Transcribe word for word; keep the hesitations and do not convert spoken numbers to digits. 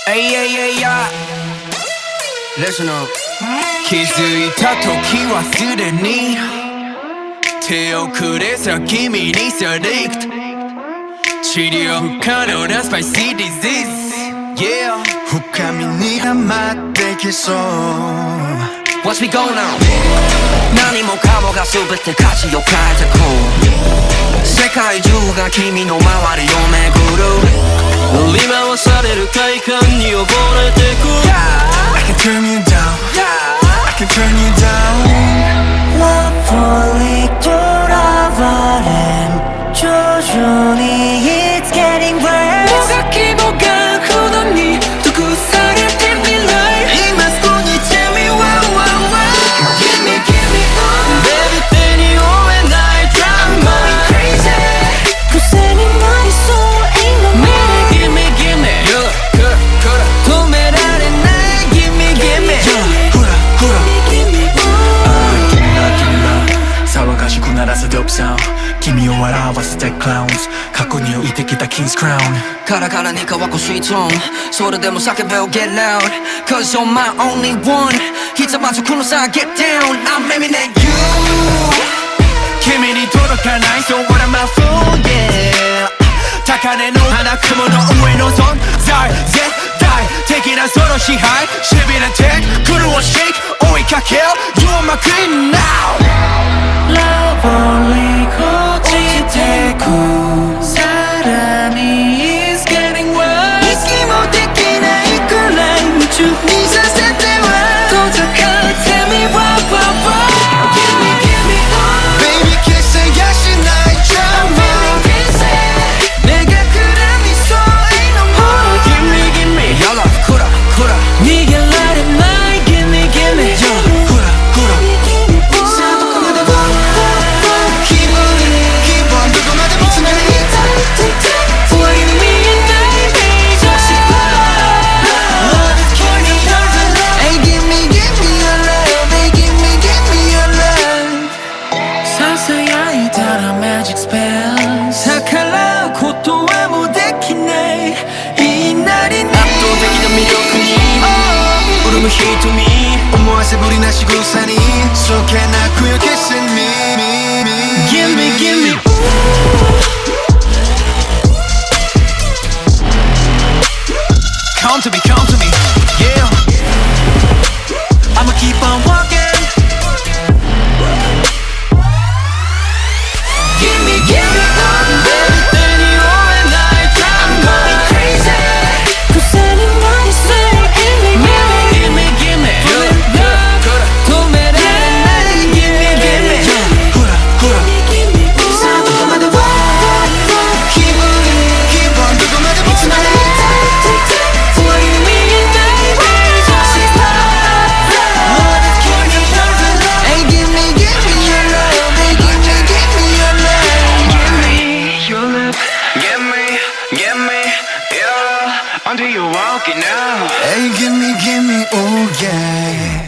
Ay, ay, ay, ay. Listen up. 気づいた時はすでに手遅れさ君にされく治療不可能なスパイシーディジーズ Yeah 深みにはまってきそう Watch me go now 何もかもが全て価値を変えてく世界中が君の周りを巡る振り回される快感に溺れてく I can turn you down I can turn you down Lovely 돌아버린 조준이 It's getting worse 뭐가 기모가 후덤니 두고 살을 give me life 이 마스코니 tell me wow wow wow Give me give me all Baby 때니 오해 나의 drama I'm going crazy 고생이 머릿속 ain't no more Give me give me yeah 그래 그래 도매라는 나의 give me give me yeah 후라 후라 騒がしくならずドープサウンド君を笑わせてクラウンズ過去に置いてきたキングスクラウンカラカラに乾くスイートーンそれでも叫べよ Get loud Cause you're my only one ひざまずくのさ Get down I'm aiming at you 君に届かない So what am I for yeah 高嶺の花雲の上の存在絶対的なその支配しびれて狂う Shake 追いかけよ You're my queen now Love only 고치되고 사람이 is getting worse 息もできないくらい夢中にさせては遠ざかる Tell me what what what Give me give me all Baby kiss せやしない I'm drama feeling crazy 내가 그라미 so ain't no more Give me give me 연락 쿠라 쿠라 네가 let it night Give me give me yeah 후라 후라 瞳思わせぶりな仕草にそけなくよ Kissing me Give me give me Come to me come to me Yeah I'ma keep on walking Give me give me all 때니 오해 나의 drama I'm going crazy 고생이 머릿속 ain't no more Give me give me 도매라는 나의 Give me give me 후라 후라 사도마다 wow wow 기분이 기분 누구마다 무슨 말이 보이는 위에 나의 빛이 Love is killing me Hey give me give me your love Hey give me give me your love Give me your love Give me, give me your love Until you're walking out Hey give me give me oh yeah